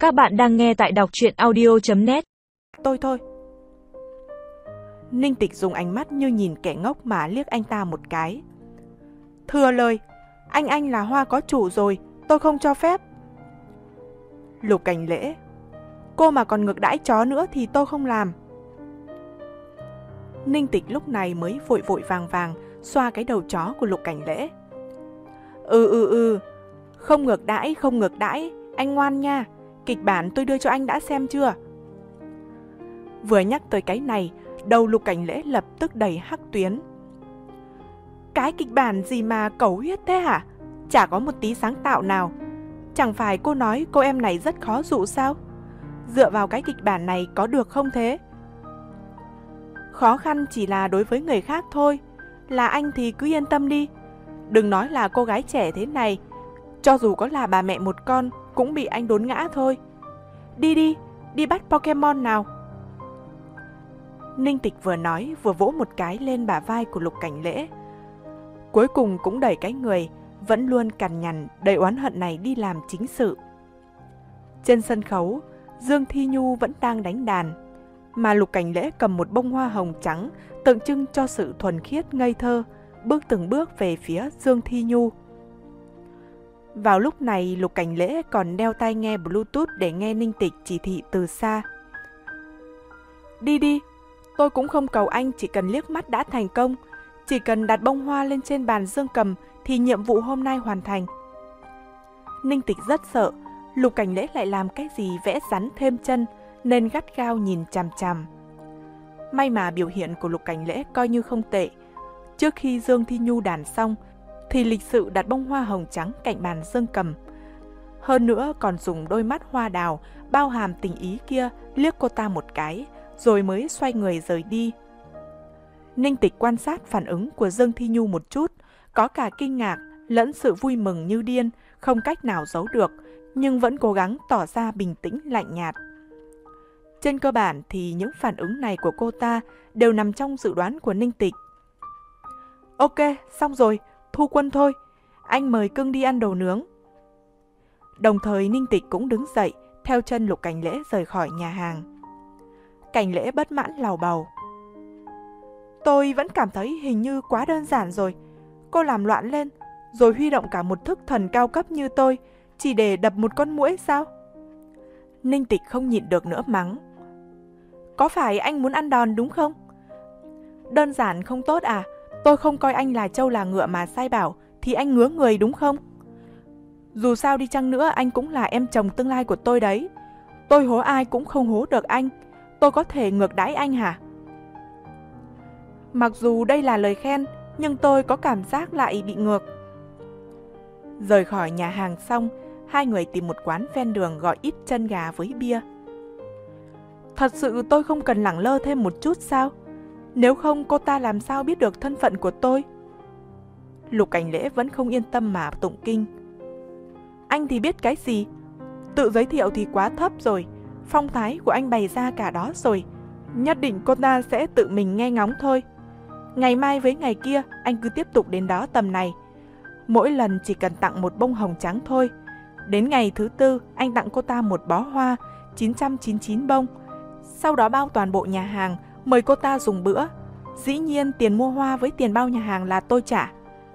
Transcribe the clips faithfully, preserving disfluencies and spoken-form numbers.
Các bạn đang nghe tại đọc truyện audio chấm net. Tôi thôi. Ninh Tịch dùng ánh mắt như nhìn kẻ ngốc mà liếc anh ta một cái. Thừa lời, anh anh là hoa có chủ rồi, tôi không cho phép. Lục Cảnh Lễ, cô mà còn ngược đãi chó nữa thì tôi không làm. Ninh Tịch lúc này mới vội vội vàng vàng xoa cái đầu chó của Lục Cảnh Lễ. Ừ ừ ừ, không ngược đãi, không ngược đãi, anh ngoan nha, kịch bản tôi đưa cho anh đã xem chưa? Vừa nhắc tới cái này, đầu Lục Cảnh Lễ lập tức đầy hắc tuyến. Cái kịch bản gì mà cẩu huyết thế hả? Chả có một tí sáng tạo nào. Chẳng phải cô nói cô em này rất khó dụ sao? Dựa vào cái kịch bản này có được không thế? Khó khăn chỉ là đối với người khác thôi. Là anh thì cứ yên tâm đi. Đừng nói là cô gái trẻ thế này, cho dù có là bà mẹ một con cũng bị anh đốn ngã thôi. Đi đi, đi bắt Pokemon nào. Ninh Tịch vừa nói vừa vỗ một cái lên bả vai của Lục Cảnh Lễ. Cuối cùng cũng đẩy cái người vẫn luôn cằn nhằn đầy oán hận này đi làm chính sự. Trên sân khấu, Dương Thi Nhu vẫn đang đánh đàn, mà Lục Cảnh Lễ cầm một bông hoa hồng trắng tượng trưng cho sự thuần khiết ngây thơ, bước từng bước về phía Dương Thi Nhu. Vào lúc này, Lục Cảnh Lễ còn đeo tai nghe Bluetooth để nghe Ninh Tịch chỉ thị từ xa. Đi đi, tôi cũng không cầu anh chỉ cần liếc mắt đã thành công. Chỉ cần đặt bông hoa lên trên bàn dương cầm thì nhiệm vụ hôm nay hoàn thành. Ninh Tịch rất sợ Lục Cảnh Lễ lại làm cái gì vẽ rắn thêm chân, nên gắt gao nhìn chằm chằm. May mà biểu hiện của Lục Cảnh Lễ coi như không tệ. Trước khi Dương Thi Nhu đàn xong thì lịch sự đặt bông hoa hồng trắng cạnh bàn dương cầm. Hơn nữa còn dùng đôi mắt hoa đào bao hàm tình ý kia liếc cô ta một cái, rồi mới xoay người rời đi. Ninh Tịch quan sát phản ứng của Dương Thi Nhu một chút, có cả kinh ngạc lẫn sự vui mừng như điên, không cách nào giấu được, nhưng vẫn cố gắng tỏ ra bình tĩnh lạnh nhạt. Trên cơ bản thì những phản ứng này của cô ta đều nằm trong dự đoán của Ninh Tịch. Ok, xong rồi, thu quân thôi, anh mời cưng đi ăn đồ nướng. Đồng thời Ninh Tịch cũng đứng dậy, theo chân Lục Cảnh Lễ rời khỏi nhà hàng. Cảnh Lễ bất mãn lào bầu. Tôi vẫn cảm thấy hình như quá đơn giản rồi. Cô làm loạn lên, rồi huy động cả một thức thần cao cấp như tôi, chỉ để đập một con muỗi sao? Ninh Tịch không nhịn được nữa mắng. Có phải anh muốn ăn đòn đúng không? Đơn giản không tốt à? Tôi không coi anh là trâu là ngựa mà sai bảo, thì anh ngứa người đúng không? Dù sao đi chăng nữa anh cũng là em chồng tương lai của tôi đấy. Tôi hố ai cũng không hố được anh. Tôi có thể ngược đãi anh hả? Mặc dù đây là lời khen, nhưng tôi có cảm giác lại bị ngược. Rời khỏi nhà hàng xong, hai người tìm một quán ven đường gọi ít chân gà với bia. Thật sự tôi không cần lẳng lơ thêm một chút sao? Nếu không cô ta làm sao biết được thân phận của tôi? Lục Cảnh Lễ vẫn không yên tâm mà tụng kinh. Anh thì biết cái gì? Tự giới thiệu thì quá thấp rồi. Phong thái của anh bày ra cả đó rồi. Nhất định cô ta sẽ tự mình nghe ngóng thôi. Ngày mai với ngày kia anh cứ tiếp tục đến đó tầm này. Mỗi lần chỉ cần tặng một bông hồng trắng thôi. Đến ngày thứ tư anh tặng cô ta một bó hoa chín trăm chín mươi chín bông. Sau đó bao toàn bộ nhà hàng, mời cô ta dùng bữa. Dĩ nhiên tiền mua hoa với tiền bao nhà hàng là tôi trả.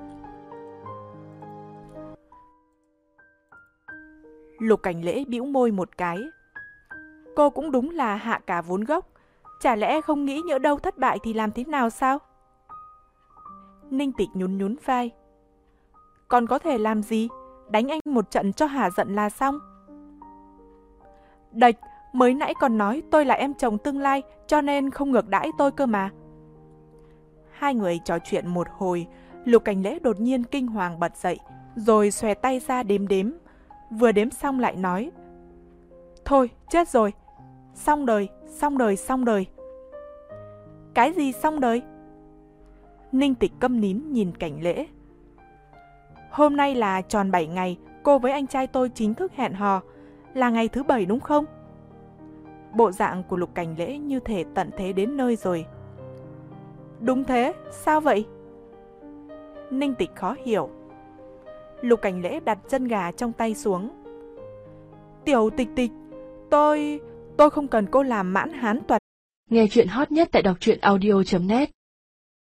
Lục Cảnh Lễ bĩu môi một cái. Cô cũng đúng là hạ cả vốn gốc. Chả lẽ không nghĩ nhỡ đâu thất bại thì làm thế nào sao? Ninh Tịch nhún nhún vai. Còn có thể làm gì? Đánh anh một trận cho hả giận là xong. Đệch, mới nãy còn nói tôi là em chồng tương lai, cho nên không ngược đãi tôi cơ mà. Hai người trò chuyện một hồi, Lục Cảnh Lễ đột nhiên kinh hoàng bật dậy, rồi xòe tay ra đếm đếm. Vừa đếm xong lại nói. Thôi, chết rồi. Xong đời, xong đời, xong đời. Cái gì xong đời? Ninh Tịch câm nín nhìn Cảnh Lễ. Hôm nay là tròn bảy ngày cô với anh trai tôi chính thức hẹn hò. Là ngày thứ bảy đúng không? Bộ dạng của Lục Cảnh Lễ như thể tận thế đến nơi rồi. Đúng thế, sao vậy? Ninh Tịch khó hiểu. Lục Cảnh Lễ đặt chân gà trong tay xuống. Tiểu Tịch Tịch, Tôi... tôi không cần cô làm mãn hán toàn. Nghe chuyện hot nhất tại đọc truyện audio chấm net